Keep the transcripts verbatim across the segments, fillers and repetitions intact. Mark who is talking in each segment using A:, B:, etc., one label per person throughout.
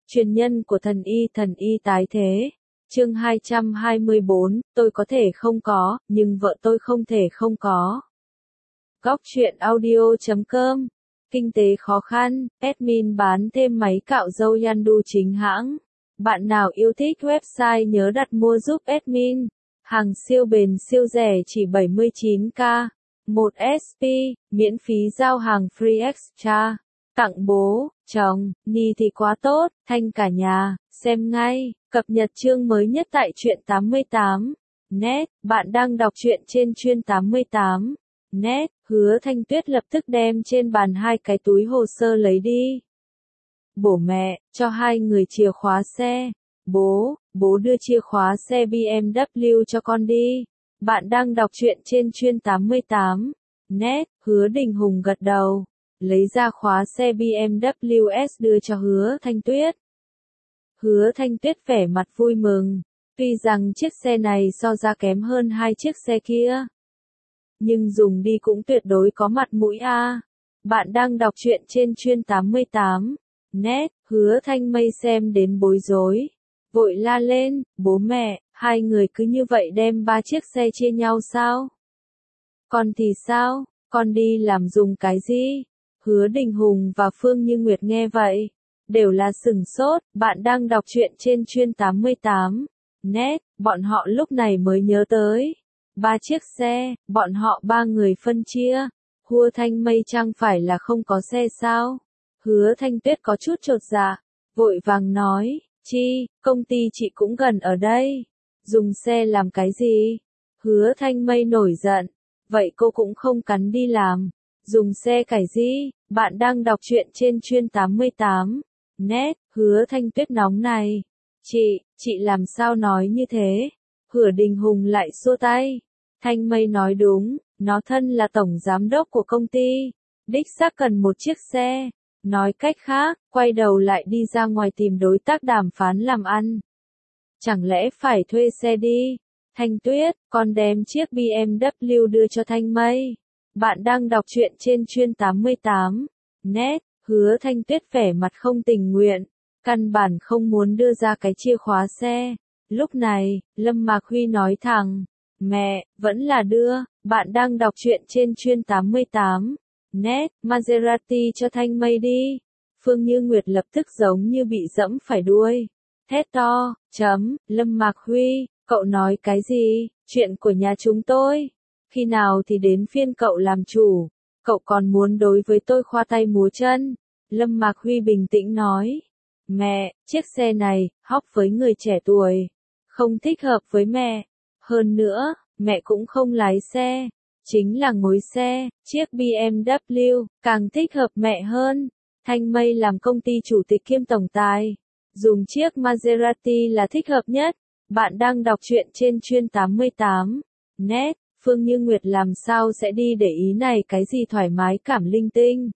A: Truyền nhân của thần y, thần y tái thế. Chương hai trăm hai mươi bốn, tôi có thể không có, nhưng vợ tôi không thể không có. Góc truyện audio chấm com. Kinh tế khó khăn, admin bán thêm máy cạo râu Yandu chính hãng. Bạn nào yêu thích website nhớ đặt mua giúp admin. Hàng siêu bền siêu rẻ chỉ bảy mươi chín k. một ét pê, miễn phí giao hàng free extra. Tặng bố, chồng, ni thì quá tốt, thanh cả nhà, xem ngay, cập nhật chương mới nhất tại truyện tám mươi tám. Net, bạn đang đọc truyện trên chuyên tám mươi tám. Net, Hứa Thanh Tuyết lập tức đem trên bàn hai cái túi hồ sơ lấy đi. Bố mẹ, cho hai người chìa khóa xe. Bố, bố đưa chìa khóa xe bê em vê cho con đi. Bạn đang đọc truyện trên chuyên tám mươi tám. Net, Hứa Đình Hùng gật đầu. Lấy ra khóa xe bê em vê ét đưa cho Hứa Thanh Tuyết. Hứa Thanh Tuyết vẻ mặt vui mừng, tuy rằng chiếc xe này so ra kém hơn hai chiếc xe kia, nhưng dùng đi cũng tuyệt đối có mặt mũi a. À. Bạn đang đọc truyện trên chuyên tám mươi tám. Net, Hứa Thanh Mây xem đến bối rối, vội la lên, bố mẹ, hai người cứ như vậy đem ba chiếc xe chia nhau sao? Con thì sao, con đi làm dùng cái gì? Hứa Đình Hùng và Phương Như Nguyệt nghe vậy, đều là sửng sốt. Bạn đang đọc truyện trên chuyên tám mươi tám. Net, bọn họ lúc này mới nhớ tới. Ba chiếc xe, bọn họ ba người phân chia. Hứa Thanh Mây chẳng phải là không có xe sao? Hứa Thanh Tuyết có chút chột dạ, vội vàng nói, chi, công ty chị cũng gần ở đây. Dùng xe làm cái gì? Hứa Thanh Mây nổi giận, vậy cô cũng không cắn đi làm. Dùng xe cải gì? Bạn đang đọc truyện trên chuyên tám mươi tám. Net, Hứa Thanh Tuyết nóng này. Chị, chị làm sao nói như thế? Hứa Đình Hùng lại xua tay. Thanh Mây nói đúng, nó thân là tổng giám đốc của công ty. Đích xác cần một chiếc xe. Nói cách khác, quay đầu lại đi ra ngoài tìm đối tác đàm phán làm ăn. Chẳng lẽ phải thuê xe đi? Thanh Tuyết, con đem chiếc bê em vê đưa cho Thanh Mây. Bạn đang đọc truyện trên chuyên tám mươi tám. Net, Hứa Thanh Tuyết vẻ mặt không tình nguyện, căn bản không muốn đưa ra cái chìa khóa xe. Lúc này, Lâm Mạc Huy nói thẳng, mẹ, vẫn là đưa. Bạn đang đọc truyện trên chuyên tám mươi tám. Net, Maserati cho Thanh Mây đi. Phương Như Nguyệt lập tức giống như bị dẫm phải đuôi. Thét to, chấm, Lâm Mạc Huy, cậu nói cái gì? Chuyện của nhà chúng tôi. Khi nào thì đến phiên cậu làm chủ, cậu còn muốn đối với tôi khoa tay múa chân. Lâm Mạc Huy bình tĩnh nói, mẹ, chiếc xe này, hóc với người trẻ tuổi, không thích hợp với mẹ. Hơn nữa, mẹ cũng không lái xe, chính là ngồi xe, chiếc bê em vê càng thích hợp mẹ hơn. Thanh Mây làm công ty chủ tịch kiêm tổng tài, dùng chiếc Maserati là thích hợp nhất. Bạn đang đọc truyện trên chuyên tám mươi tám. Net, Phương Như Nguyệt làm sao sẽ đi để ý này cái gì thoải mái cảm linh tinh.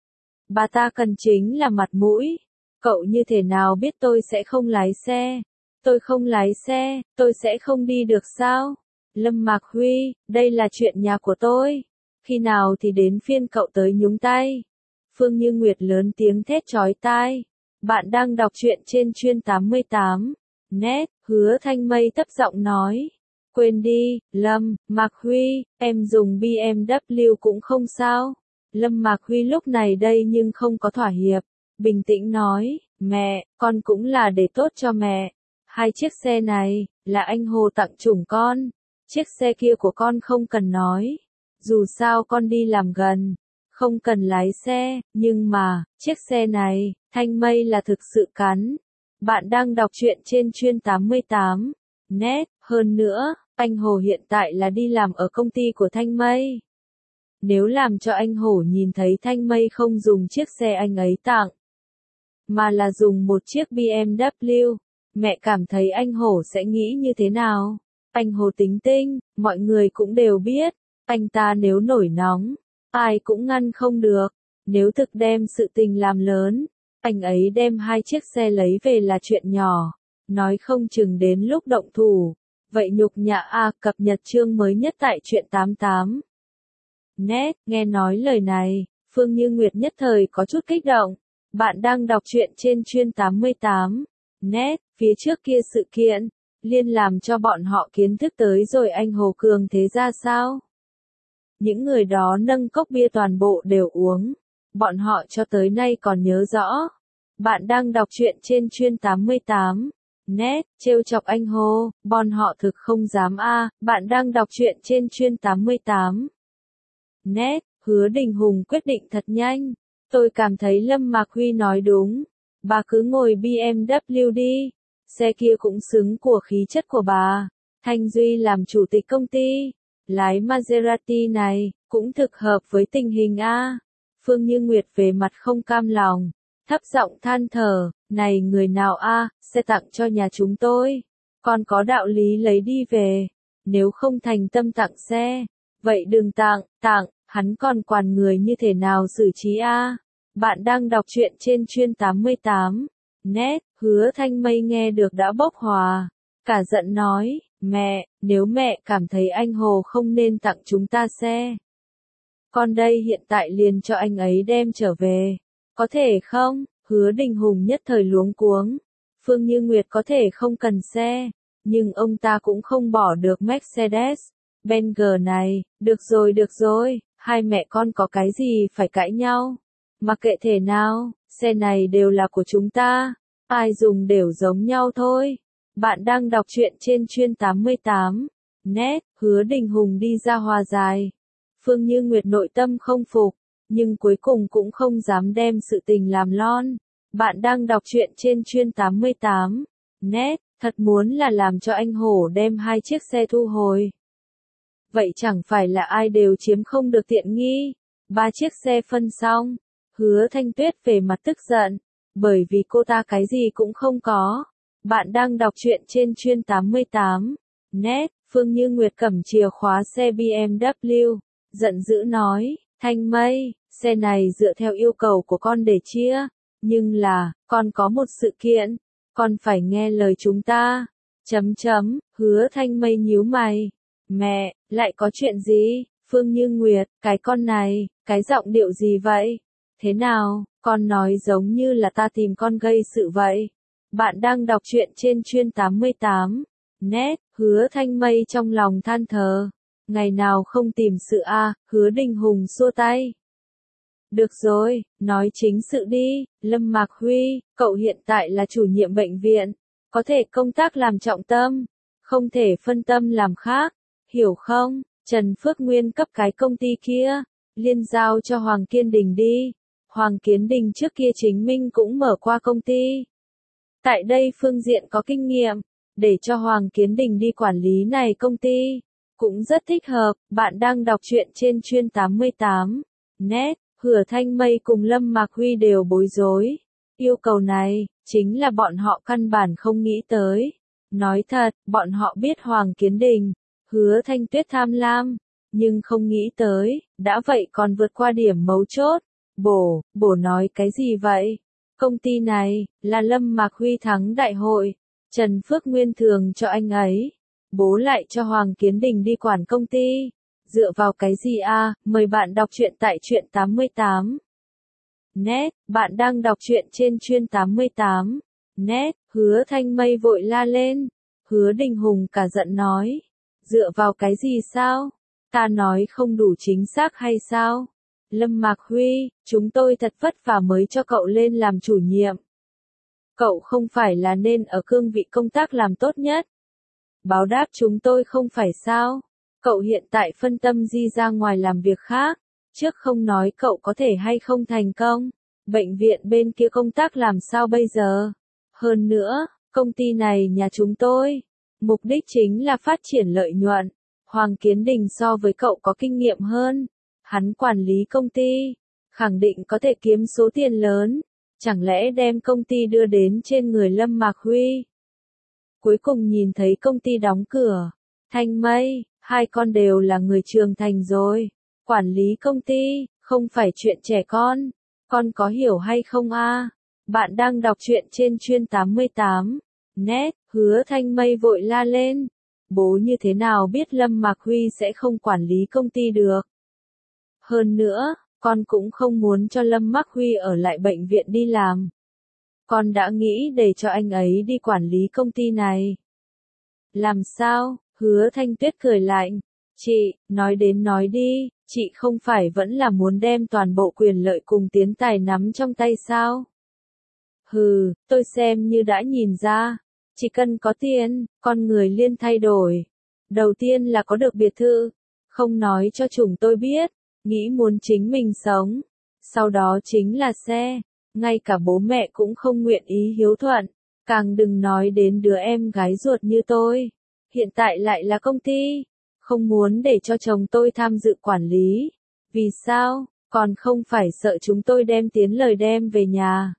A: Bà ta cần chính là mặt mũi. Cậu như thế nào biết tôi sẽ không lái xe? Tôi không lái xe, tôi sẽ không đi được sao? Lâm Mạc Huy, đây là chuyện nhà của tôi. Khi nào thì đến phiên cậu tới nhúng tay? Phương Như Nguyệt lớn tiếng thét chói tai. Bạn đang đọc truyện trên chuyên tám mươi tám. Net, Hứa Thanh Mây thấp giọng nói. Quên đi, Lâm, Mạc Huy, em dùng bê em vê cũng không sao. Lâm Mạc Huy lúc này đây nhưng không có thỏa hiệp, bình tĩnh nói, mẹ, con cũng là để tốt cho mẹ. Hai chiếc xe này, là anh Hồ tặng chủng con. Chiếc xe kia của con không cần nói. Dù sao con đi làm gần, không cần lái xe, nhưng mà, chiếc xe này, Thanh Mây là thực sự cắn. Bạn đang đọc truyện trên chuyên tám mươi tám. Net, hơn nữa, anh Hồ hiện tại là đi làm ở công ty của Thanh Mây. Nếu làm cho anh Hổ nhìn thấy Thanh Mây không dùng chiếc xe anh ấy tặng, mà là dùng một chiếc bê em vê, mẹ cảm thấy anh Hổ sẽ nghĩ như thế nào? Anh Hồ tính tinh, mọi người cũng đều biết, anh ta nếu nổi nóng, ai cũng ngăn không được. Nếu thực đem sự tình làm lớn, anh ấy đem hai chiếc xe lấy về là chuyện nhỏ, nói không chừng đến lúc động thủ. Vậy nhục nhã a. Cập nhật chương mới nhất tại truyện tám mươi tám. Net, nghe nói lời này, Phương Như Nguyệt nhất thời có chút kích động. Bạn đang đọc truyện trên chuyên tám mươi tám net, phía trước kia sự kiện, Liên làm cho bọn họ kiến thức tới rồi anh Hồ Cường thế ra sao? Những người đó nâng cốc bia toàn bộ đều uống. Bọn họ cho tới nay còn nhớ rõ. Bạn đang đọc truyện trên chuyên tám mươi tám net, trêu chọc anh Hồ, bọn họ thực không dám a. Bạn đang đọc truyện trên chuyên tám mươi tám net, Hứa Đình Hùng quyết định thật nhanh. Tôi cảm thấy Lâm Mạc Huy nói đúng. Bà cứ ngồi bê em vê đi. Xe kia cũng xứng của khí chất của bà. Thanh Duy làm chủ tịch công ty. Lái Maserati này, cũng thực hợp với tình hình a. Phương Như Nguyệt về mặt không cam lòng. Thấp giọng than thở, này người nào a, sẽ tặng cho nhà chúng tôi. Còn có đạo lý lấy đi về. Nếu không thành tâm tặng xe, vậy đừng tặng, tặng, hắn còn quản người như thế nào xử trí a. Bạn đang đọc truyện trên chuyên tám mươi tám net, Hứa Thanh Mây nghe được đã bốc hỏa. Cả giận nói, mẹ, nếu mẹ cảm thấy anh Hồ không nên tặng chúng ta xe. Con đây hiện tại liền cho anh ấy đem trở về. Có thể không? Hứa Đình Hùng nhất thời luống cuống. Phương Như Nguyệt có thể không cần xe, nhưng ông ta cũng không bỏ được Mercedes Benz này. Được rồi được rồi, hai mẹ con có cái gì phải cãi nhau. Mặc kệ thể nào, xe này đều là của chúng ta. Ai dùng đều giống nhau thôi. Bạn đang đọc truyện trên chuyên tám mươi tám net, Hứa Đình Hùng đi ra hòa giải. Phương Như Nguyệt nội tâm không phục, nhưng cuối cùng cũng không dám đem sự tình làm lon. Bạn đang đọc truyện trên chuyên tám mươi tám net, thật muốn là làm cho anh Hổ đem hai chiếc xe thu hồi. Vậy chẳng phải là ai đều chiếm không được tiện nghi. Ba chiếc xe phân xong, Hứa Thanh Tuyết về mặt tức giận, bởi vì cô ta cái gì cũng không có. Bạn đang đọc truyện trên chuyên tám mươi tám net, Phương Như Nguyệt cầm chìa khóa xe bê em vê, giận dữ nói, Thanh Mây, xe này dựa theo yêu cầu của con để chia, nhưng là, con có một sự kiện, con phải nghe lời chúng ta. Chấm chấm, Hứa Thanh Mây nhíu mày, mẹ, lại có chuyện gì? Phương Như Nguyệt, cái con này, cái giọng điệu gì vậy? Thế nào, con nói giống như là ta tìm con gây sự vậy. Bạn đang đọc truyện trên chuyên tám mươi tám net, Hứa Thanh Mây trong lòng than thở. Ngày nào không tìm sự a, Hứa Đình Hùng xua tay. Được rồi, nói chính sự đi, Lâm Mạc Huy, cậu hiện tại là chủ nhiệm bệnh viện, có thể công tác làm trọng tâm, không thể phân tâm làm khác, hiểu không? Trần Phước Nguyên cấp cái công ty kia, liên giao cho Hoàng Kiên Đình đi. Hoàng Kiến Đình trước kia chính minh cũng mở qua công ty. Tại đây phương diện có kinh nghiệm, để cho Hoàng Kiến Đình đi quản lý này công ty, cũng rất thích hợp. Bạn đang đọc truyện trên chuyên tám mươi tám net, Hứa Thanh Mây cùng Lâm Mạc Huy đều bối rối. Yêu cầu này, chính là bọn họ căn bản không nghĩ tới. Nói thật, bọn họ biết Hoàng Kiến Đình, Hứa Thanh Tuyết tham lam, nhưng không nghĩ tới, đã vậy còn vượt qua điểm mấu chốt. Bổ, bổ nói cái gì vậy? Công ty này, là Lâm Mạc Huy thắng đại hội, Trần Phước Nguyên thường cho anh ấy, bố lại cho Hoàng Kiến Đình đi quản công ty. Dựa vào cái gì a? Mời bạn đọc truyện tại truyện tám mươi tám net, bạn đang đọc truyện trên chuyên tám mươi tám net, Hứa Thanh Mây vội la lên. Hứa Đình Hùng cả giận nói, dựa vào cái gì sao? Ta nói không đủ chính xác hay sao? Lâm Mạc Huy, chúng tôi thật vất vả mới cho cậu lên làm chủ nhiệm. Cậu không phải là nên ở cương vị công tác làm tốt nhất. Báo đáp chúng tôi không phải sao? Cậu hiện tại phân tâm di ra ngoài làm việc khác. Trước không nói cậu có thể hay không thành công. Bệnh viện bên kia công tác làm sao bây giờ? Hơn nữa, công ty này nhà chúng tôi. Mục đích chính là phát triển lợi nhuận. Hoàng Kiến Đình so với cậu có kinh nghiệm hơn. Hắn quản lý công ty, khẳng định có thể kiếm số tiền lớn, chẳng lẽ đem công ty đưa đến trên người Lâm Mạc Huy. Cuối cùng nhìn thấy công ty đóng cửa, Thanh Mây, hai con đều là người trưởng thành rồi, quản lý công ty, không phải chuyện trẻ con, con có hiểu hay không a? Bạn đang đọc truyện trên chuyên tám mươi tám net, Hứa Thanh Mây vội la lên, bố như thế nào biết Lâm Mạc Huy sẽ không quản lý công ty được. Hơn nữa, Con cũng không muốn cho Lâm Mắc Huy ở lại bệnh viện đi làm. Con đã nghĩ để cho anh ấy đi quản lý công ty này. Làm sao? Hứa Thanh Tuyết cười lạnh. Chị, nói đến nói đi, chị không phải vẫn là muốn đem toàn bộ quyền lợi cùng tiến tài nắm trong tay sao? Hừ, tôi xem như đã nhìn ra. Chỉ cần có tiền, con người liên thay đổi. Đầu tiên là có được biệt thự. Không nói cho chúng tôi biết. Nghĩ muốn chính mình sống. Sau đó chính là xe. Ngay cả bố mẹ cũng không nguyện ý hiếu thuận. Càng đừng nói đến đứa em gái ruột như tôi. Hiện tại lại là công ty. Không muốn để cho chồng tôi tham dự quản lý. Vì sao? Còn không phải sợ chúng tôi đem tiến lời đem về nhà.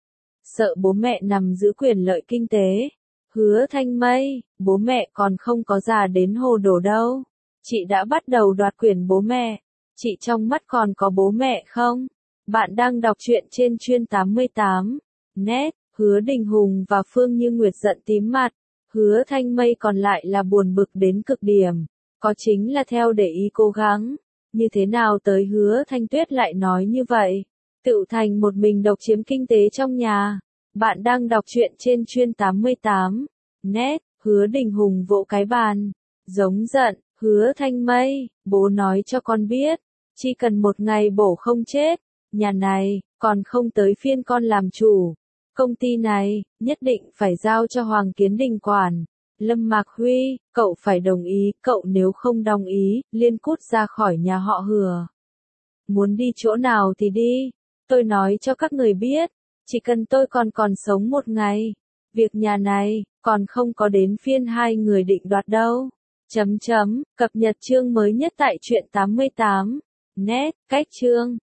A: Sợ bố mẹ nắm giữ quyền lợi kinh tế. Hứa Thanh Mây, bố mẹ còn không có già đến hồ đồ đâu. Chị đã bắt đầu đoạt quyền bố mẹ. Chị trong mắt còn có bố mẹ không? Bạn đang đọc truyện trên chuyên tám mươi tám. Net, Hứa Đình Hùng và Phương Như Nguyệt giận tím mặt. Hứa Thanh Mây còn lại là buồn bực đến cực điểm. Có chính là theo để ý cố gắng. Như thế nào tới Hứa Thanh Tuyết lại nói như vậy? Tự thành một mình độc chiếm kinh tế trong nhà. Bạn đang đọc truyện trên chuyên tám mươi tám. Net, Hứa Đình Hùng vỗ cái bàn. Giống giận, Hứa Thanh Mây, bố nói cho con biết. Chỉ cần một ngày bổ không chết. Nhà này, còn không tới phiên con làm chủ. Công ty này, nhất định phải giao cho Hoàng Kiến Đình quản. Lâm Mạc Huy, cậu phải đồng ý, cậu nếu không đồng ý, liên cút ra khỏi nhà họ Hứa. Muốn đi chỗ nào thì đi. Tôi nói cho các người biết, chỉ cần tôi còn còn sống một ngày. Việc nhà này, còn không có đến phiên hai người định đoạt đâu. Chấm chấm, cập nhật chương mới nhất tại truyện tám mươi tám. Net, cách chương.